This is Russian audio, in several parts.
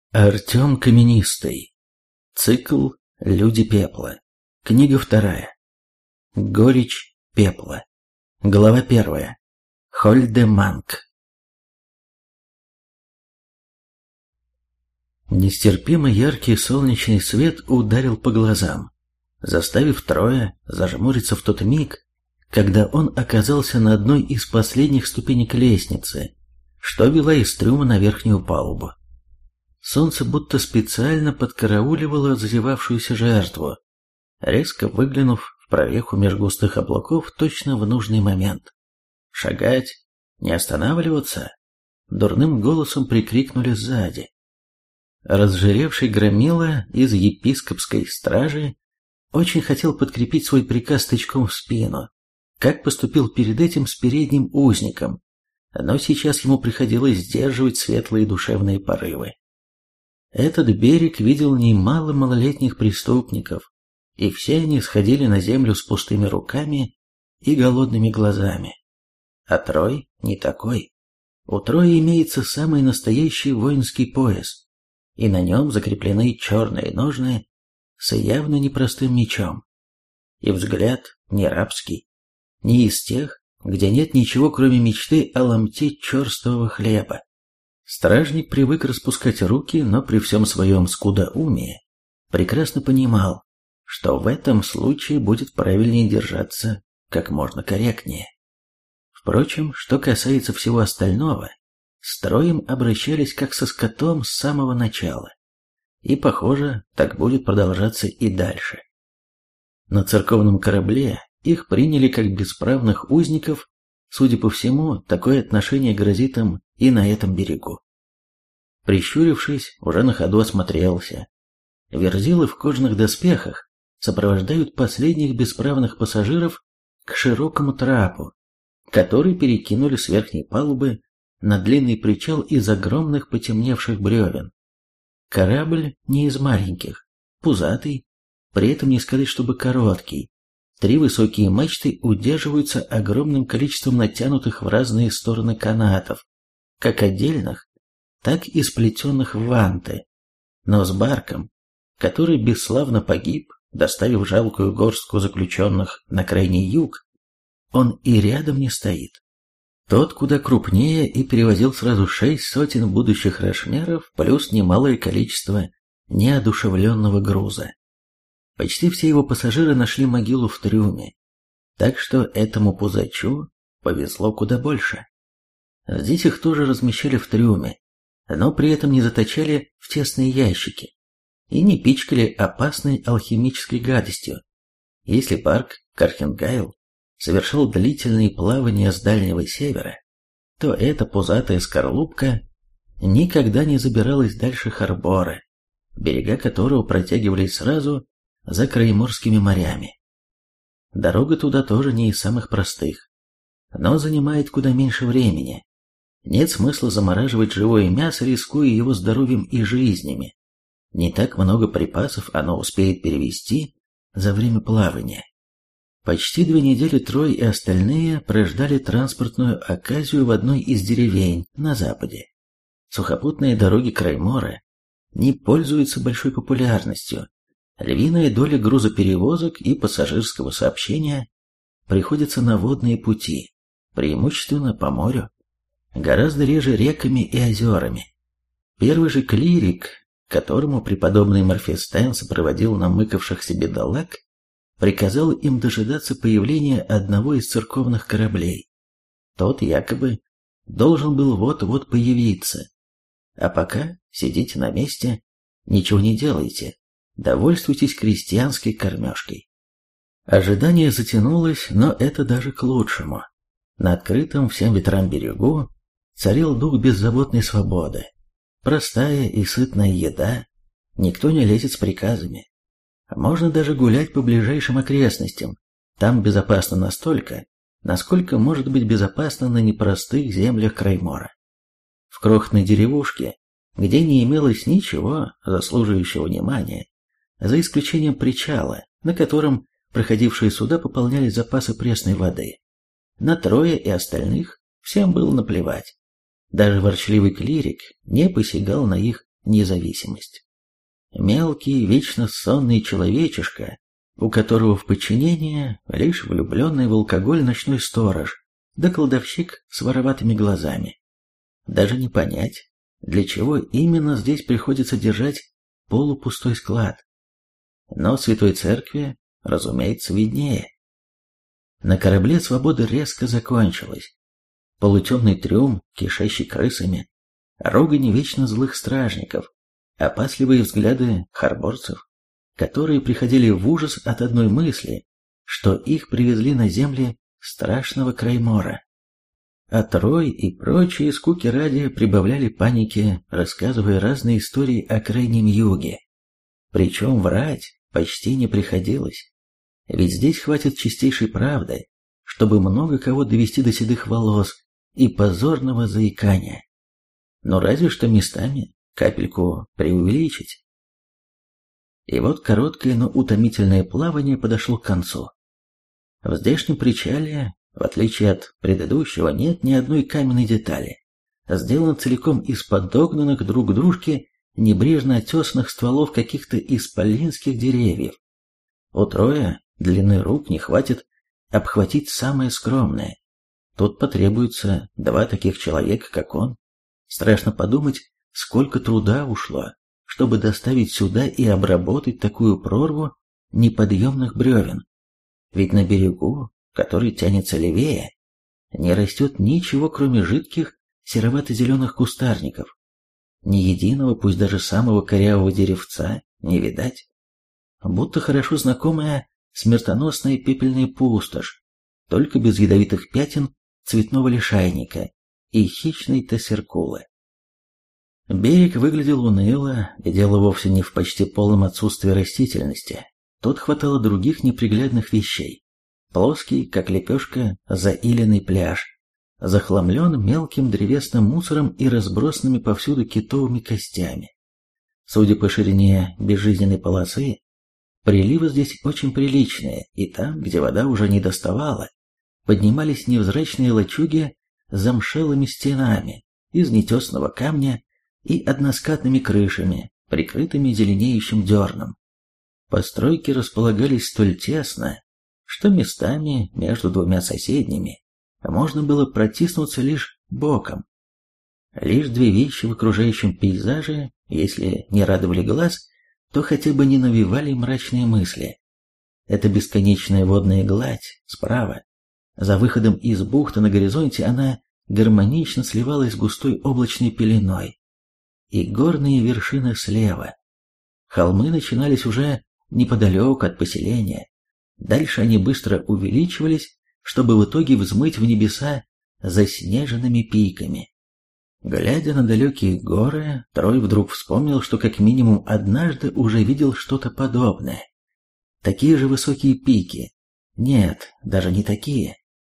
Артем Каменистый. Цикл «Люди пепла». Книга 2. Горечь пепла. Глава 1. Хольдеманг. Нестерпимо яркий солнечный свет ударил по глазам, заставив Троя зажмуриться в тот миг, когда он оказался на одной из последних ступенек лестницы, что вела из трюма на верхнюю палубу. Солнце будто специально подкарауливало зазевавшуюся жертву, резко выглянув в прореху меж густых облаков точно в нужный момент. «Шагать! Не останавливаться!» — дурным голосом прикрикнули сзади. Разжиревший громила из епископской стражи очень хотел подкрепить свой приказ тычком в спину, как поступил перед этим с передним узником, но сейчас ему приходилось сдерживать светлые душевные порывы. Этот берег видел немало малолетних преступников, и все они сходили на землю с пустыми руками и голодными глазами. А Трой не такой. У Троя имеется самый настоящий воинский пояс, и на нем закреплены черные ножны с явно непростым мечом. И взгляд не рабский, не из тех, где нет ничего, кроме мечты о ломте черствого хлеба. Стражник привык распускать руки, но при всем своем скудоумии прекрасно понимал, что в этом случае будет правильнее держаться как можно корректнее. Впрочем, что касается всего остального, с Троем обращались как со скотом с самого начала, и, похоже, так будет продолжаться и дальше. На церковном корабле их приняли как бесправных узников. Судя по всему, такое отношение грозит им и на этом берегу. Прищурившись, уже на ходу осмотрелся. Верзилы в кожаных доспехах сопровождают последних бесправных пассажиров к широкому трапу, который перекинули с верхней палубы на длинный причал из огромных потемневших бревен. Корабль не из маленьких, пузатый, при этом не сказать, чтобы короткий. 3 высокие мачты удерживаются огромным количеством натянутых в разные стороны канатов, как отдельных, так и сплетенных в ванты, но с барком, который бесславно погиб, доставив жалкую горстку заключенных на крайний юг, он и рядом не стоит. Тот куда крупнее и перевозил сразу 6 сотен будущих рошнеров, плюс немалое количество неодушевленного груза. Почти все его пассажиры нашли могилу в трюме, так что этому пузачу повезло куда больше. Здесь их тоже размещали в трюме, но при этом не заточали в тесные ящики и не пичкали опасной алхимической гадостью. Если Барк Кархенгайл совершал длительные плавания с Дальнего Севера, то эта пузатая скорлупка никогда не забиралась дальше Харбора, берега которого протягивались сразу за Крайморскими морями. Дорога туда тоже не из самых простых, но занимает куда меньше времени. Нет смысла замораживать живое мясо, рискуя его здоровьем и жизнями. Не так много припасов оно успеет перевести за время плавания. Почти 2 недели Трой и остальные прождали транспортную оказию в одной из деревень на западе. Сухопутные дороги Краймора не пользуются большой популярностью. Львиная доля грузоперевозок и пассажирского сообщения приходится на водные пути, преимущественно по морю, гораздо реже реками и озерами. Первый же клирик, которому преподобный Морфестен сопроводил намыкавшихся бедолаг, приказал им дожидаться появления одного из церковных кораблей. Тот якобы должен был вот-вот появиться. А пока сидите на месте, ничего не делайте. Довольствуйтесь крестьянской кормежкой. Ожидание затянулось, но это даже к лучшему. На открытом всем ветрам берегу царил дух беззаботной свободы. Простая и сытная еда, никто не лезет с приказами. Можно даже гулять по ближайшим окрестностям. Там безопасно настолько, насколько может быть безопасно на непростых землях Краймора. В крохотной деревушке, где не имелось ничего заслуживающего внимания, за исключением причала, на котором проходившие суда пополняли запасы пресной воды. На Троя и остальных всем было наплевать. Даже ворчливый клирик не посягал на их независимость. Мелкий, вечно сонный человечишка, у которого в подчинении лишь влюбленный в алкоголь ночной сторож, да кладовщик с вороватыми глазами. Даже не понять, для чего именно здесь приходится держать полупустой склад. Но Святой Церкви, разумеется, виднее. На корабле свобода резко закончилась. Полутемный трюм, кишащий крысами, ругань вечно злых стражников, опасливые взгляды харборцев, которые приходили в ужас от одной мысли, что их привезли на земли страшного Краймора. А Трой и прочие скуки ради прибавляли паники, рассказывая разные истории о Крайнем Юге. Причем врать почти не приходилось, ведь здесь хватит чистейшей правды, чтобы много кого довести до седых волос и позорного заикания. Но разве что местами капельку преувеличить. И вот короткое, но утомительное плавание подошло к концу. В здешнем причале, в отличие от предыдущего, нет ни одной каменной детали. Сделан целиком из подогнанных друг к дружке небрежно отесанных стволов каких-то исполинских деревьев. У Троя длины рук не хватит обхватить самое скромное. Тут потребуется 2 таких человека, как он. Страшно подумать, сколько труда ушло, чтобы доставить сюда и обработать такую прорву неподъемных бревен. Ведь на берегу, который тянется левее, не растет ничего, кроме жидких серовато-зеленых кустарников. Ни единого, пусть даже самого корявого деревца, не видать. Будто хорошо знакомая смертоносная пепельная пустошь, только без ядовитых пятен цветного лишайника и хищной тасеркулы. Берег выглядел уныло, и дело вовсе не в почти полном отсутствии растительности. Тут хватало других неприглядных вещей. Плоский, как лепешка, заиленный пляж, захламлен мелким древесным мусором и разбросанными повсюду китовыми костями. Судя по ширине безжизненной полосы, приливы здесь очень приличные, и там, где вода уже не доставала, поднимались невзрачные лачуги с замшелыми стенами из нетесного камня и односкатными крышами, прикрытыми зеленеющим дерном. Постройки располагались столь тесно, что местами между 2 соседними можно было протиснуться лишь боком. Лишь 2 вещи в окружающем пейзаже, если не радовали глаз, то хотя бы не навевали мрачные мысли. Это бесконечная водная гладь справа. За выходом из бухты на горизонте она гармонично сливалась с густой облачной пеленой. И горные вершины слева. Холмы начинались уже неподалеку от поселения. Дальше они быстро увеличивались, чтобы в итоге взмыть в небеса заснеженными пиками. Глядя на далекие горы, Трой вдруг вспомнил, что как минимум однажды уже видел что-то подобное. Такие же высокие пики. Нет, даже не такие.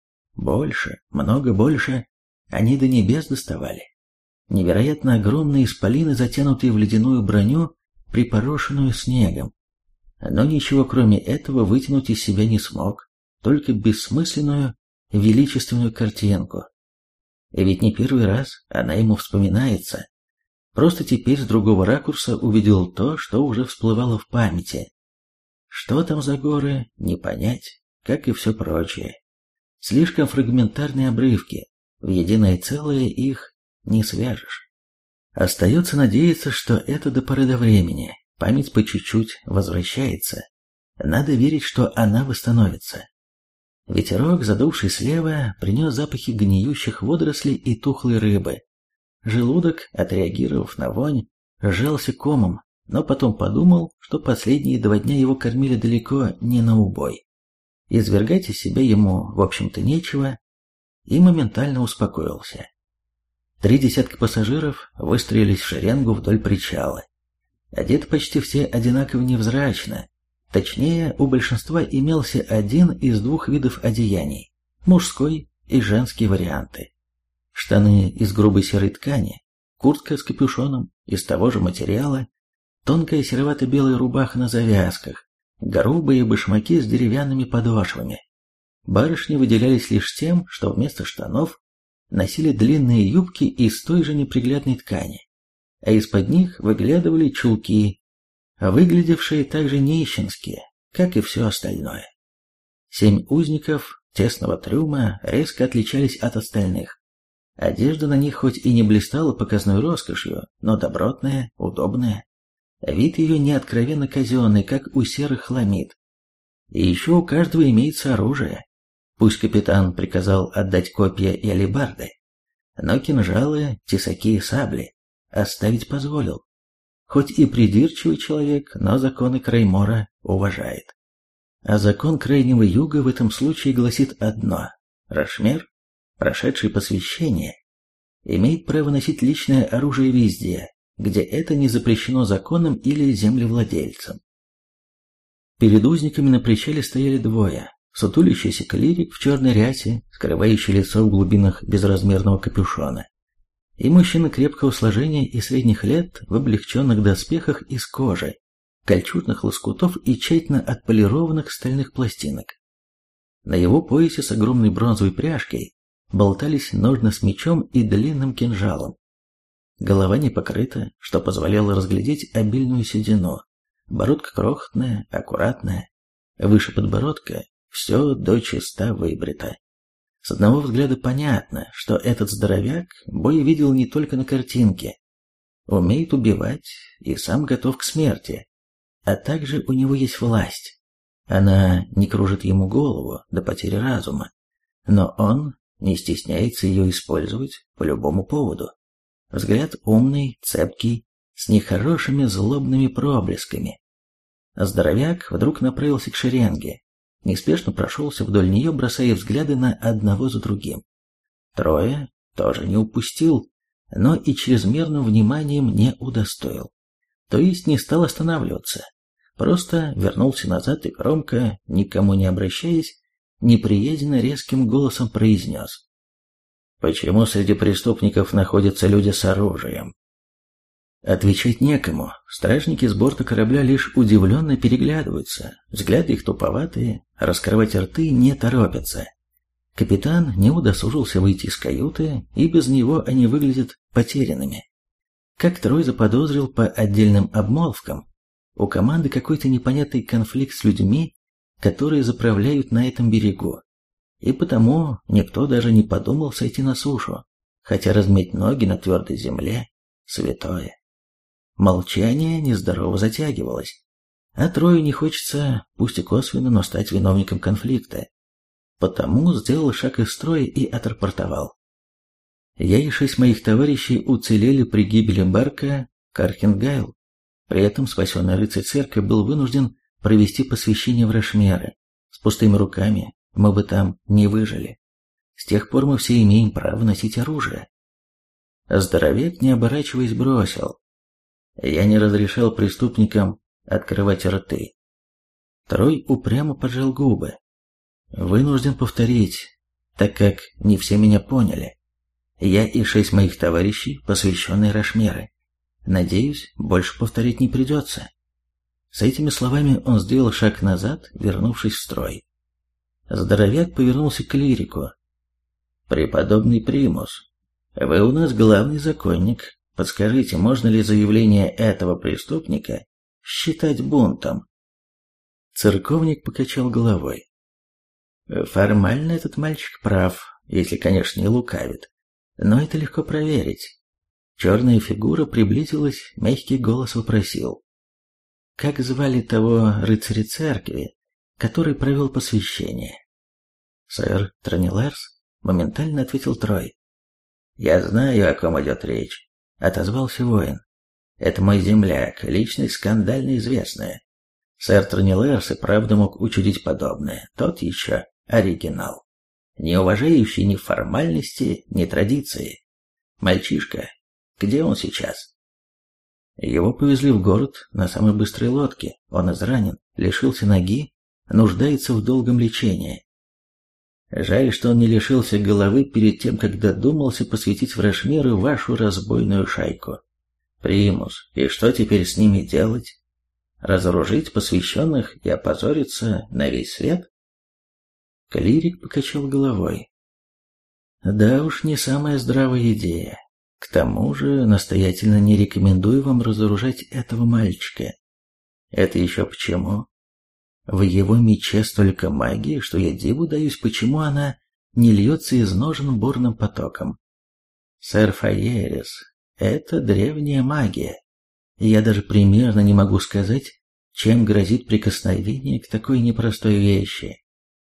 Больше, много больше, они до небес доставали. Невероятно огромные исполины, затянутые в ледяную броню, припорошенную снегом. Но ничего кроме этого вытянуть из себя не смог, только бессмысленную, величественную картинку. И ведь не первый раз она ему вспоминается. Просто теперь с другого ракурса увидел то, что уже всплывало в памяти. Что там за горы, не понять, как и все прочее. Слишком фрагментарные обрывки, в единое целое их не свяжешь. Остается надеяться, что это до поры до времени. Память по чуть-чуть возвращается. Надо верить, что она восстановится. Ветерок, задувший слева, принес запахи гниющих водорослей и тухлой рыбы. Желудок, отреагировав на вонь, сжался комом, но потом подумал, что последние 2 дня его кормили далеко не на убой. Извергать из себя ему, в общем-то, нечего, и моментально успокоился. 3 десятка пассажиров выстроились в шеренгу вдоль причала. Одеты почти все одинаково невзрачно. Точнее, у большинства имелся один из 2 видов одеяний – мужской и женский варианты. Штаны из грубой серой ткани, куртка с капюшоном из того же материала, тонкая серовато-белая рубаха на завязках, грубые башмаки с деревянными подошвами. Барышни выделялись лишь тем, что вместо штанов носили длинные юбки из той же неприглядной ткани. а из-под них выглядывали чулки, выглядевшие так же нищенски, как и все остальное. 7 узников тесного трюма резко отличались от остальных. Одежда на них хоть и не блистала показной роскошью, но добротная, удобная. Вид ее не откровенно казенный, как у серых хламид. И еще у каждого имеется оружие. Пусть капитан приказал отдать копья и алебарды, но кинжалы, тесаки и сабли оставить позволил. Хоть и придирчивый человек, но законы Креймора уважает. А закон Крайнего Юга в этом случае гласит одно: Рашмер, прошедший посвящение, имеет право носить личное оружие везде, где это не запрещено законом или землевладельцем. Перед узниками на причале стояли двое: сутулящийся клирик в черной рясе, скрывающий лицо в глубинах безразмерного капюшона, и мужчина крепкого сложения и средних лет в облегченных доспехах из кожи, кольчужных лоскутов и тщательно отполированных стальных пластинок. На его поясе с огромной бронзовой пряжкой болтались ножны с мечом и длинным кинжалом. Голова не покрыта, что позволяло разглядеть обильную седину. Бородка крохотная, аккуратная. Выше подбородка все до чиста выбрито. С одного взгляда понятно, что этот здоровяк бой видел не только на картинке. Умеет убивать и сам готов к смерти. А также у него есть власть. Она не кружит ему голову до потери разума, но он не стесняется ее использовать по любому поводу. Взгляд умный, цепкий, с нехорошими злобными проблесками. Здоровяк вдруг направился к шеренге, неспешно прошелся вдоль нее, бросая взгляды на одного за другим. Трое тоже не упустил, но и чрезмерным вниманием не удостоил. То есть не стал останавливаться, просто вернулся назад и громко, никому не обращаясь, неприязненно резким голосом произнес: «Почему среди преступников находятся люди с оружием?» Отвечать некому, стражники с борта корабля лишь удивленно переглядываются, взгляды их туповатые, раскрывать рты не торопятся. Капитан не удосужился выйти из каюты, и без него они выглядят потерянными. Как Трой заподозрил по отдельным обмолвкам, у команды какой-то непонятный конфликт с людьми, которые заправляют на этом берегу, и потому никто даже не подумал сойти на сушу, хотя размять ноги на твердой земле — святое. Молчание нездорово затягивалось, а Трою не хочется, пусть и косвенно, но стать виновником конфликта. Потому сделал шаг из строя и отрапортовал: «Я и 6 моих товарищей уцелели при гибели барка Кархенгайл. При этом спасенный рыцарь церкви был вынужден провести посвящение в Рашмеры. С пустыми руками мы бы там не выжили. С тех пор мы все имеем право носить оружие». Здоровяк, не оборачиваясь, бросил: «Я не разрешал преступникам открывать рты». Трой упрямо поджал губы. «Вынужден повторить, так как не все меня поняли. Я и 6 моих товарищей, посвященные Рашмеры. Надеюсь, больше повторить не придется». С этими словами он сделал шаг назад, вернувшись в строй. Здоровяк повернулся к клирику. «Преподобный Примус, вы у нас главный законник. Подскажите, можно ли заявление этого преступника считать бунтом?» Церковник покачал головой. «Формально этот мальчик прав, если, конечно, не лукавит. Но это легко проверить». Черная фигура приблизилась, мягкий голос вопросил: «Как звали того рыцаря церкви, который провел посвящение?» «Сэр Трониларс», — моментально ответил Трой. «Я знаю, о ком идет речь», — отозвался воин. «Это мой земляк, личность скандально известная. Сэр Трониларс и правда мог учудить подобное, тот еще оригинал, не уважающий ни формальности, ни традиции. Мальчишка, где он сейчас?» «Его повезли в город на самой быстрой лодке. Он изранен, лишился ноги, нуждается в долгом лечении. Жаль, что он не лишился головы перед тем, как додумался посвятить в Рашмеры вашу разбойную шайку. Примус, и что теперь с ними делать? Разоружить посвященных и опозориться на весь свет?» Клирик покачал головой. «Да уж, не самая здравая идея. К тому же, настоятельно не рекомендую вам разоружать этого мальчика. Это еще почему? В его мече столько магии, что я диву даюсь, почему она не льется из ножен бурным потоком. Сэр Файерис, это древняя магия. Я даже примерно не могу сказать, чем грозит прикосновение к такой непростой вещи.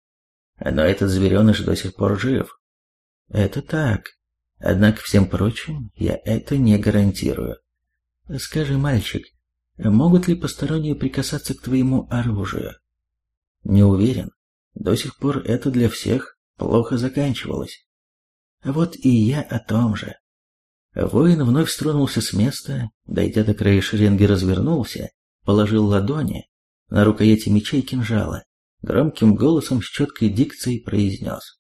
Но этот звереныш до сих пор жив. Это так. Однако всем прочим я это не гарантирую. Скажи, мальчик, могут ли посторонние прикасаться к твоему оружию? Не уверен. До сих пор это для всех плохо заканчивалось. Вот и я о том же. Воин вновь стронулся с места, дойдя до края шеренги, развернулся, положил ладони на рукояти меча и кинжала, громким голосом с четкой дикцией произнес: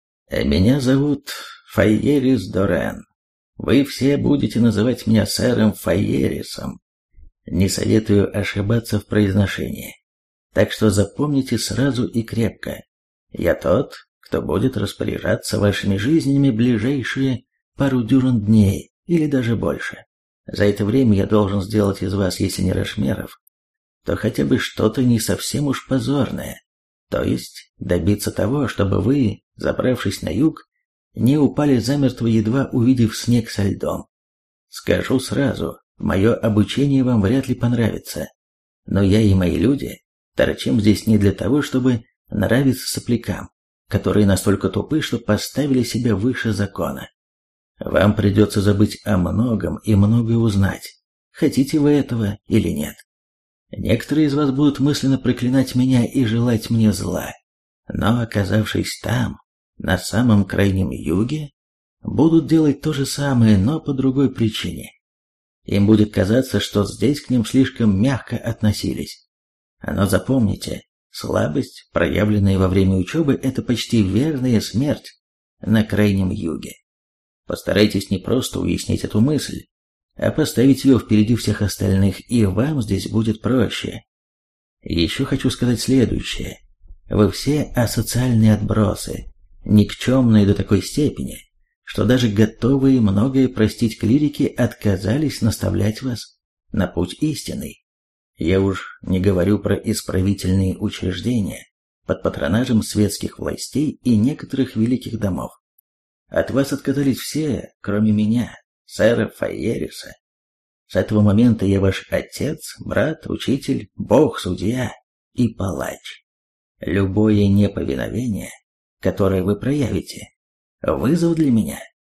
«Меня зовут Файерис Дорен. Вы все будете называть меня сэром Файерисом. Не советую ошибаться в произношении. Так что запомните сразу и крепко. Я тот, кто будет распоряжаться вашими жизнями ближайшие пару дюжин дней или даже больше. За это время я должен сделать из вас, если не Рошмеров, то хотя бы что-то не совсем уж позорное. То есть добиться того, чтобы вы, забравшись на юг, не упали замертво, едва увидев снег со льдом. Скажу сразу, мое обучение вам вряд ли понравится, но я и мои люди торчим здесь не для того, чтобы нравиться соплякам, которые настолько тупы, что поставили себя выше закона. Вам придется забыть о многом и многое узнать, хотите вы этого или нет. Некоторые из вас будут мысленно проклинать меня и желать мне зла, но, оказавшись там, на самом крайнем юге, будут делать то же самое, но по другой причине. Им будет казаться, что здесь к ним слишком мягко относились. Но запомните, слабость, проявленная во время учебы, это почти верная смерть на крайнем юге. Постарайтесь не просто уяснить эту мысль, а поставить ее впереди всех остальных, и вам здесь будет проще. Еще хочу сказать следующее. Вы все асоциальные отбросы, никчемные до такой степени, что даже готовые многое простить клирики отказались наставлять вас на путь истинный. Я уж не говорю про исправительные учреждения под патронажем светских властей и некоторых великих домов. От вас отказались все, кроме меня, сэра Файериса. С этого момента я ваш отец, брат, учитель, бог, судья и палач. Любое неповиновение, которое вы проявите, вызов для меня.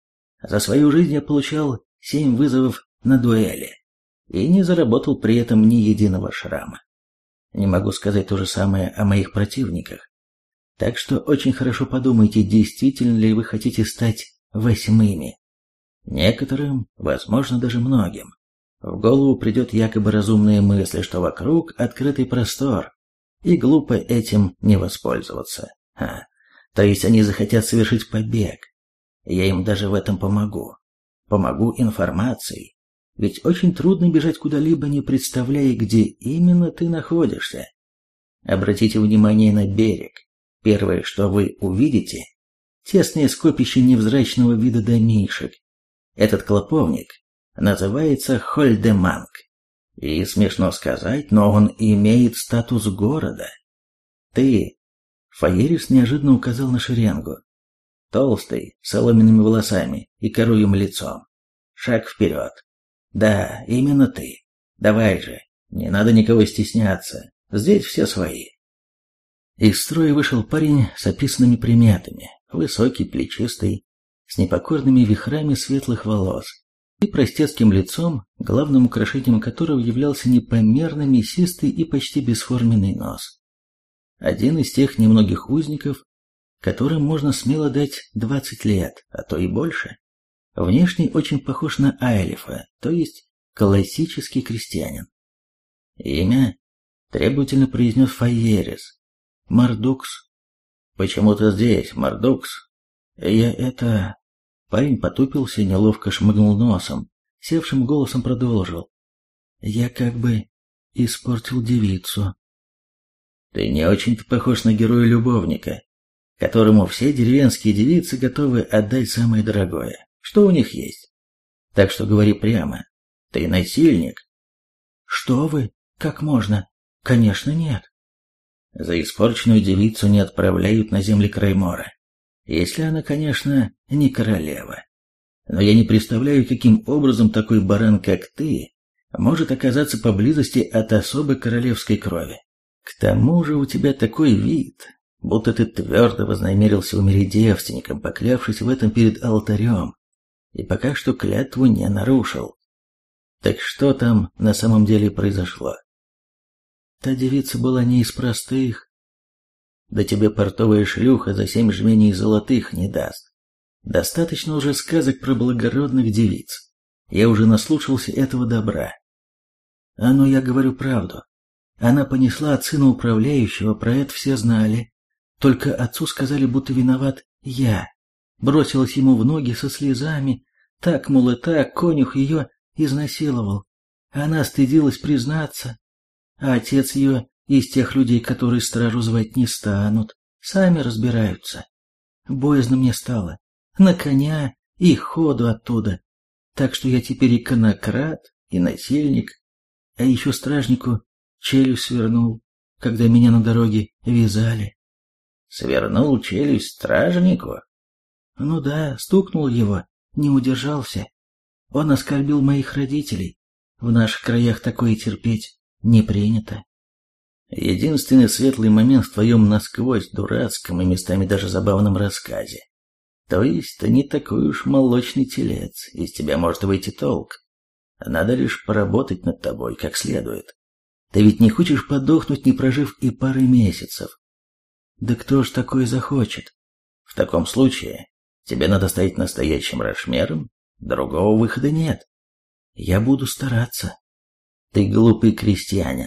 За свою жизнь я получал 7 вызовов на дуэли и не заработал при этом ни единого шрама. Не могу сказать то же самое о моих противниках. Так что очень хорошо подумайте, действительно ли вы хотите стать 8-ми. Некоторым, возможно, даже многим, в голову придет якобы разумная мысль, что вокруг открытый простор, и глупо этим не воспользоваться. То есть они захотят совершить побег. Я им даже в этом помогу. Помогу информацией. Ведь очень трудно бежать куда-либо, не представляя, где именно ты находишься. Обратите внимание на берег. Первое, что вы увидите, тесное скопище невзрачного вида домишек. Этот клоповник называется Хольдеманг. И смешно сказать, но он имеет статус города. Ты, Файерис неожиданно указал на шеренгу. Толстый, с соломенными волосами и коруем лицом. Шаг вперед. Да, именно ты. Давай же, не надо никого стесняться. Здесь все свои. Из строя вышел парень с описанными приметами. Высокий, плечистый, с непокорными вихрами светлых волос и простецким лицом, главным украшением которого являлся непомерно мясистый и почти бесформенный нос. Один из тех немногих узников, которым можно смело дать 20 лет, а то и больше. Внешне очень похож на Айлифа, то есть классический крестьянин. Имя требовательно произнес Файерис. Мардукс. Почему ты здесь, Мардукс? Я это... Парень потупился и неловко шмыгнул носом, севшим голосом продолжил. Я как бы испортил девицу. Ты не очень-то похож на героя-любовника, которому все деревенские девицы готовы отдать самое дорогое, что у них есть. Так что говори прямо. Ты насильник. Что вы? Как можно? Конечно, нет. За испорченную девицу не отправляют на земли Краймора. Если она, конечно, не королева. Но я не представляю, каким образом такой баран, как ты, может оказаться поблизости от особой королевской крови. К тому же у тебя такой вид, будто ты твердо вознамерился умереть девственником, поклявшись в этом перед алтарем, и пока что клятву не нарушил. Так что там на самом деле произошло? Та девица была не из простых. Да тебе портовая шлюха за 7 жменей золотых не даст. Достаточно уже сказок про благородных девиц. Я уже наслушался этого добра. Но я говорю правду. Она понесла от сына управляющего, про это все знали. Только отцу сказали, будто виноват я. Бросилась ему в ноги со слезами. Так, мол, и так, конюх ее изнасиловал. Она стыдилась признаться. А отец ее из тех людей, которые стражу звать не станут. Сами разбираются. Боязно мне стало. На коня и ходу оттуда. Так что я теперь и конократ, и насильник. А еще стражнику челюсть свернул, когда меня на дороге вязали. Свернул челюсть стражнику? Ну да, стукнул его, не удержался. Он оскорбил моих родителей. В наших краях такое терпеть не принято. Единственный светлый момент в твоем насквозь дурацком и местами даже забавном рассказе. То есть ты не такой уж молочный телец, из тебя может выйти толк. Надо лишь поработать над тобой как следует. Ты ведь не хочешь подохнуть, не прожив и пары месяцев. Да кто ж такое захочет? В таком случае тебе надо стать настоящим рашмером, другого выхода нет. Я буду стараться. Ты глупый крестьянин.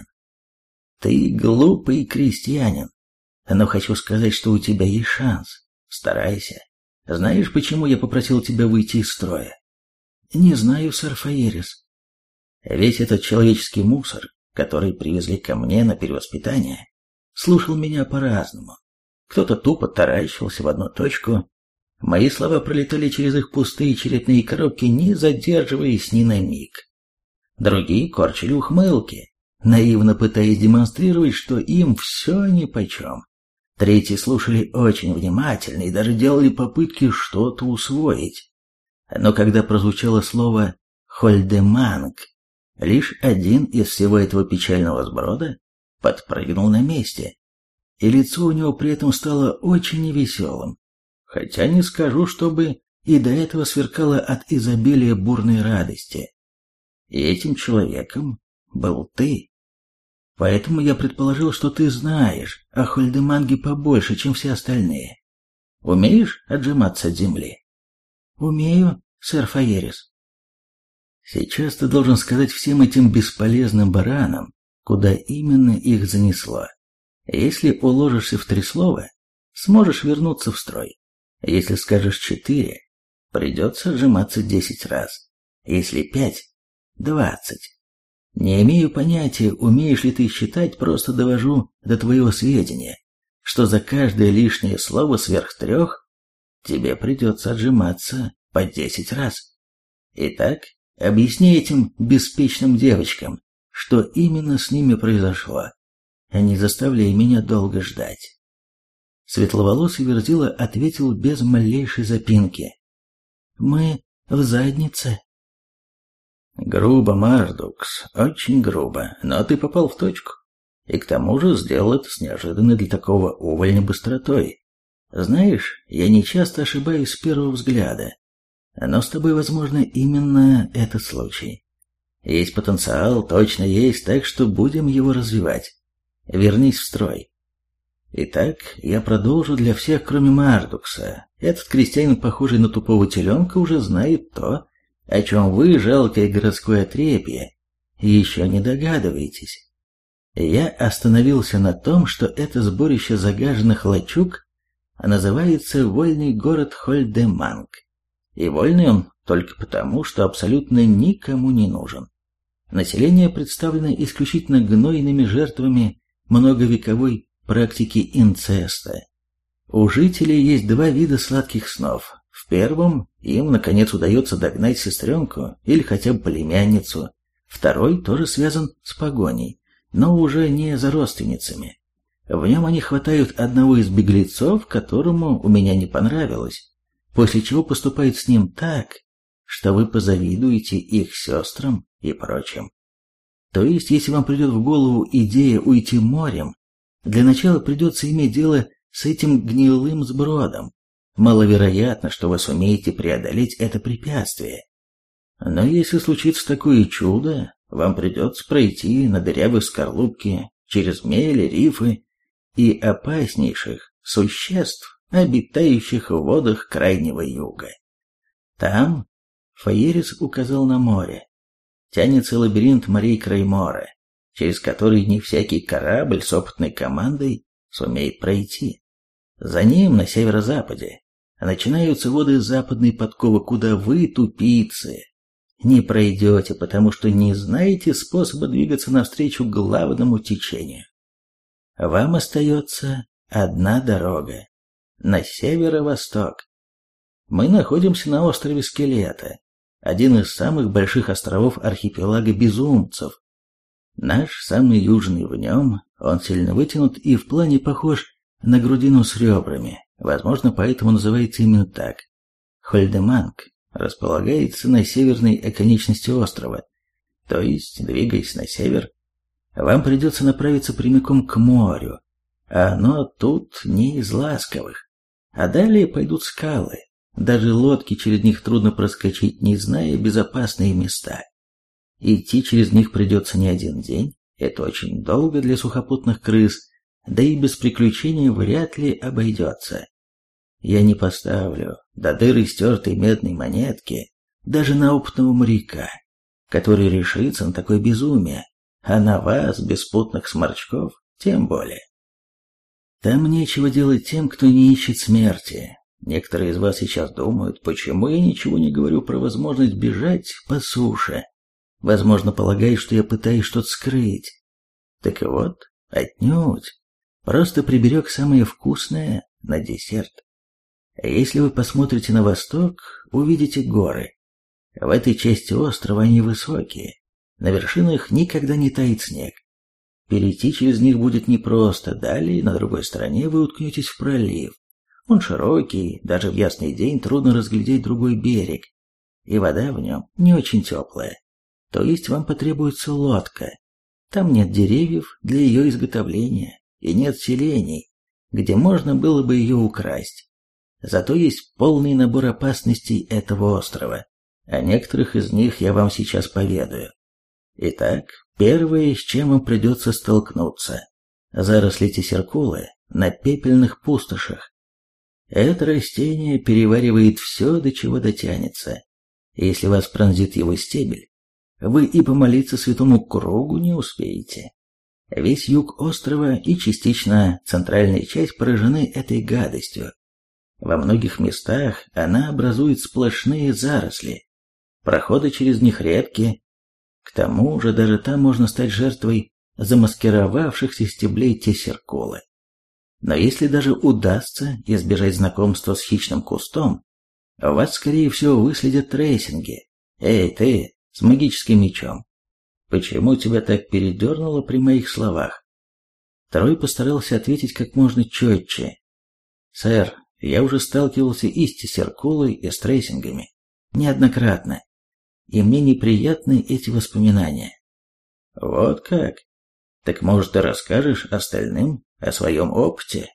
Ты глупый крестьянин. Но хочу сказать, что у тебя есть шанс. Старайся. Знаешь, почему я попросил тебя выйти из строя? Не знаю, сэр Фаерис. Весь этот человеческий мусор, который привезли ко мне на перевоспитание, слушал меня по-разному. Кто-то тупо таращился в одну точку. Мои слова пролетали через их пустые черепные коробки, не задерживаясь ни на миг. Другие корчили ухмылки, наивно пытаясь демонстрировать, что им все нипочем. Третьи слушали очень внимательно и даже делали попытки что-то усвоить. Но когда прозвучало слово «Хольдеманг», лишь один из всего этого печального сброда подпрыгнул на месте, и лицо у него при этом стало очень невеселым, хотя не скажу, чтобы и до этого сверкало от изобилия бурной радости. И этим человеком был ты. Поэтому я предположил, что ты знаешь о Хольдеманге побольше, чем все остальные. Умеешь отжиматься от земли? Умею, сэр Фаерис. Сейчас ты должен сказать всем этим бесполезным баранам, куда именно их занесло. Если уложишься в 3 слова, сможешь вернуться в строй. Если скажешь 4, придется отжиматься 10 раз. Если 5, 20. Не имею понятия, умеешь ли ты считать, просто довожу до твоего сведения, что за каждое лишнее слово сверх 3 тебе придется отжиматься по 10 раз. Итак, объясни этим беспечным девочкам, что именно с ними произошло. Не заставляй меня долго ждать. Светловолосый Верзила ответил без малейшей запинки. Мы в заднице. Грубо, Мардукс, очень грубо, но ты попал в точку. И к тому же сделал это с неожиданной для такого увольня быстротой. Знаешь, я не часто ошибаюсь с первого взгляда, но с тобой, возможно, именно этот случай. Есть потенциал, точно есть, так что будем его развивать. Вернись в строй. Итак, я продолжу для всех, кроме Мардукса. Этот крестьянин, похожий на тупого теленка, уже знает то, о чем вы, жалкое городское отребье, еще не догадываетесь. Я остановился на том, что это сборище загаженных лачуг называется вольный город Хольдеманг. И вольный он только потому, что абсолютно никому не нужен. Население представлено исключительно гнойными жертвами многовековой практики инцеста. У жителей есть 2 вида сладких снов. В первом им, наконец, удается догнать сестренку или хотя бы племянницу. Второй тоже связан с погоней, но уже не за родственницами. В нем они хватают одного из беглецов, которому у меня не понравилось, после чего поступают с ним так, что вы позавидуете их сестрам и прочим. То есть, если вам придет в голову идея уйти морем, для начала придется иметь дело с этим гнилым сбродом. Маловероятно, что вы сумеете преодолеть это препятствие. Но если случится такое чудо, вам придется пройти на дырявой скорлупке через мели, рифы и опаснейших существ, обитающих в водах Крайнего Юга. Там, Фаерис указал на море, тянется лабиринт морей Краймора, через который не всякий корабль с опытной командой сумеет пройти. За ним, на северо-западе, начинаются воды западной подковы, куда вы, тупицы, не пройдете, потому что не знаете способа двигаться навстречу главному течению. Вам остается одна дорога – на северо-восток. Мы находимся на острове Скелета, один из самых больших островов архипелага Безумцев. Наш самый южный в нем, он сильно вытянут и в плане похож на грудину с ребрами, возможно, поэтому называется именно так. Хольдеманг располагается на северной оконечности острова, то есть, двигаясь на север, вам придется направиться прямиком к морю, а оно тут не из ласковых. А далее пойдут скалы, даже лодки через них трудно проскочить, не зная безопасные места. Идти через них придется не один день, это очень долго для сухопутных крыс, да и без приключений вряд ли обойдется. Я не поставлю до дыры стертой медной монетки даже на опытного моряка, который решится на такое безумие, а на вас, беспутных сморчков, тем более. Там нечего делать тем, кто не ищет смерти. Некоторые из вас сейчас думают, почему я ничего не говорю про возможность бежать по суше. Возможно, полагают, что я пытаюсь что-то скрыть. Так вот, отнюдь. Просто приберег самое вкусное на десерт. Если вы посмотрите на восток, увидите горы. В этой части острова они высокие. На вершинах никогда не тает снег. Перейти через них будет непросто, далее на другой стороне вы уткнетесь в пролив. Он широкий, даже в ясный день трудно разглядеть другой берег, и вода в нем не очень теплая. То есть вам потребуется лодка. Там нет деревьев для ее изготовления, и нет селений, где можно было бы ее украсть. Зато есть полный набор опасностей этого острова. О некоторых из них я вам сейчас поведаю. Итак, первое, с чем вам придется столкнуться – заросли тессеркулы на пепельных пустошах. Это растение переваривает все, до чего дотянется. Если вас пронзит его стебель, вы и помолиться святому кругу не успеете. Весь юг острова и частично центральная часть поражены этой гадостью. Во многих местах она образует сплошные заросли. Проходы через них редки. К тому же даже там можно стать жертвой замаскировавшихся стеблей тессеркулы. Но если даже удастся избежать знакомства с хищным кустом, вас, скорее всего, выследят трейсинги. Эй, ты, с магическим мечом, почему тебя так передернуло при моих словах? Трой постарался ответить как можно четче. Сэр, я уже сталкивался и с тессеркулой, и с трейсингами. Неоднократно. И мне неприятны эти воспоминания. Вот как? Так, может, ты расскажешь остальным о своем опыте?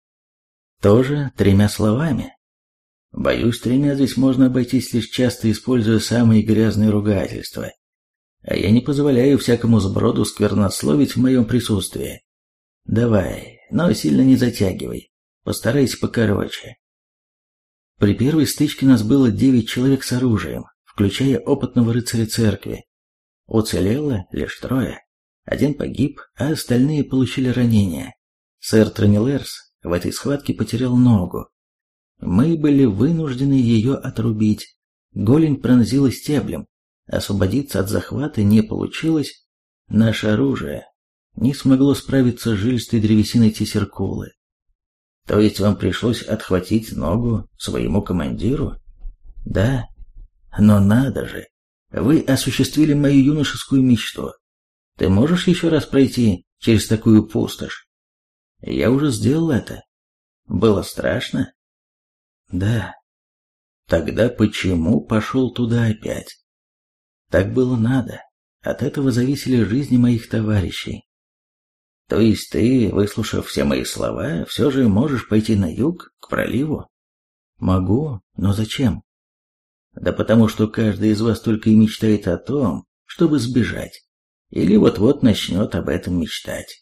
Тоже 3 словами. Боюсь, 3 здесь можно обойтись, лишь часто используя самые грязные ругательства. А я не позволяю всякому сброду сквернословить в моем присутствии. Давай, но сильно не затягивай. Постарайся покороче. При первой стычке нас было 9 человек с оружием, включая опытного рыцаря церкви. Уцелело лишь 3. 1 погиб, а остальные получили ранения. Сэр Тронилерс в этой схватке потерял ногу. Мы были вынуждены ее отрубить. Голень пронзила стеблем. Освободиться от захвата не получилось. Наше оружие не смогло справиться с жилистой древесиной тессеркулы. То есть вам пришлось отхватить ногу своему командиру? Да. Но надо же, вы осуществили мою юношескую мечту. Ты можешь еще раз пройти через такую пустошь? Я уже сделал это. Было страшно? Да. Тогда почему пошел туда опять? Так было надо. От этого зависели жизни моих товарищей. То есть ты, выслушав все мои слова, все же можешь пойти на юг, к проливу? Могу, но зачем? Да потому что каждый из вас только и мечтает о том, чтобы сбежать. Или вот-вот начнет об этом мечтать.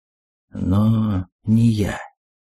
Но не я.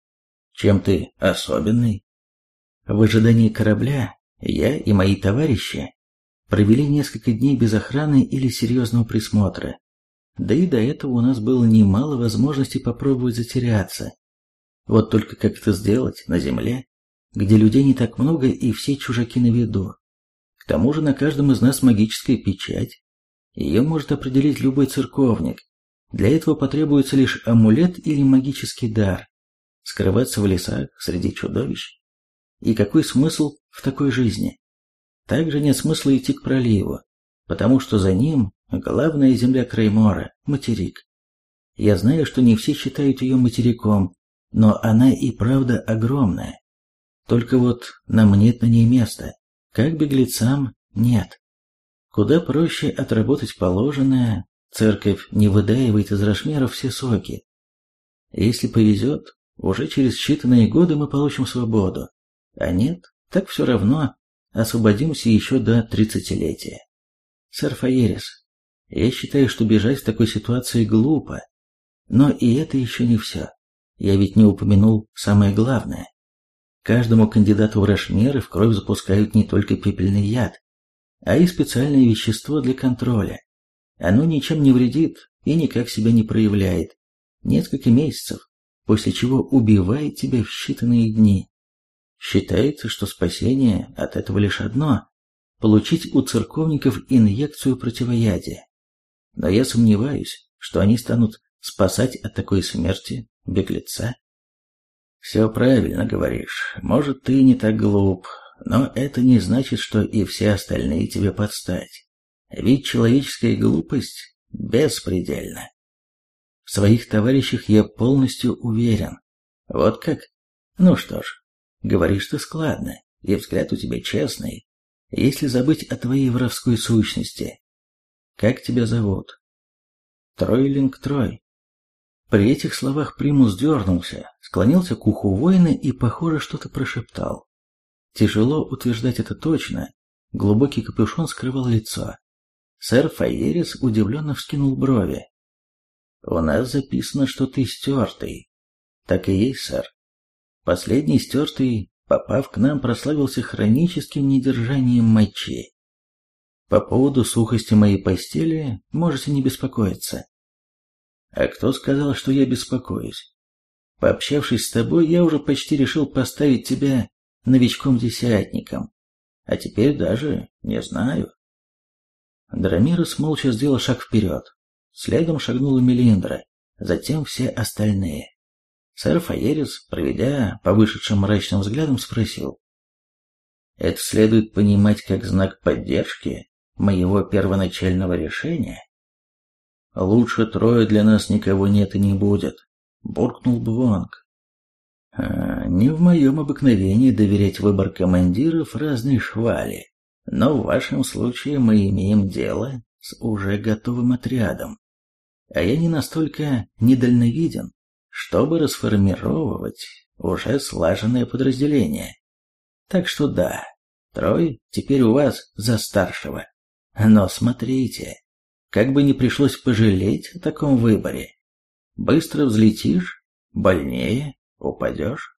Чем ты особенный? В ожидании корабля я и мои товарищи провели несколько дней без охраны или серьезного присмотра. Да и до этого у нас было немало возможностей попробовать затеряться. Вот только как это сделать на земле, где людей не так много и все чужаки на виду. К тому же на каждом из нас магическая печать. Ее может определить любой церковник. Для этого потребуется лишь амулет или магический дар. Скрываться в лесах среди чудовищ? И какой смысл в такой жизни? Также нет смысла идти к проливу, потому что за ним главная земля Креймора – материк. Я знаю, что не все считают ее материком, но она и правда огромная. Только вот нам нет на ней места, как беглецам нет. Куда проще отработать положенное, церковь не выдаивает из Рошмера все соки. Если повезет, уже через считанные годы мы получим свободу, а нет, так все равно освободимся еще до 30-летия. Сэр Фаерис, я считаю, что бежать в такой ситуации глупо, но и это еще не все. Я ведь не упомянул самое главное. Каждому кандидату в Рошмеры в кровь запускают не только пепельный яд, а и специальное вещество для контроля. Оно ничем не вредит и никак себя не проявляет. Несколько месяцев, после чего убивает тебя в считанные дни. Считается, что спасение от этого лишь одно – получить у церковников инъекцию противоядия. Но я сомневаюсь, что они станут спасать от такой смерти беглеца. Все правильно говоришь, может, ты не так глуп, но это не значит, что и все остальные тебе подстать. Ведь человеческая глупость беспредельна. В своих товарищах я полностью уверен. Вот как? Ну что ж, говоришь ты складно, и взгляд у тебя честный, если забыть о твоей воровской сущности. Как тебя зовут? Тройлинг Трой. При этих словах Примус дернулся, склонился к уху воина и, похоже, что-то прошептал. Тяжело утверждать это точно, глубокий капюшон скрывал лицо. Сэр Фаерис удивленно вскинул брови. «У нас записано, что ты стертый». «Так и есть, сэр. Последний стертый, попав к нам, прославился хроническим недержанием мочи. По поводу сухости моей постели можете не беспокоиться». «А кто сказал, что я беспокоюсь? Пообщавшись с тобой, я уже почти решил поставить тебя новичком-десятником, а теперь даже не знаю». Драмирос молча сделал шаг вперед. Следом шагнула Мелиндра, затем все остальные. Сэр Фаерис, проведя по вышедшим мрачным взглядам, спросил: «Это следует понимать как знак поддержки моего первоначального решения?» «Лучше трое для нас никого нет и не будет», — буркнул Бвонг. «Не в моем обыкновении доверять выбор командиров разной швали, но в вашем случае мы имеем дело с уже готовым отрядом, а я не настолько недальновиден, чтобы расформировывать уже слаженное подразделение. Так что да, Трой теперь у вас за старшего. Но смотрите, как бы не пришлось пожалеть о таком выборе. Быстро взлетишь, больнее упадешь».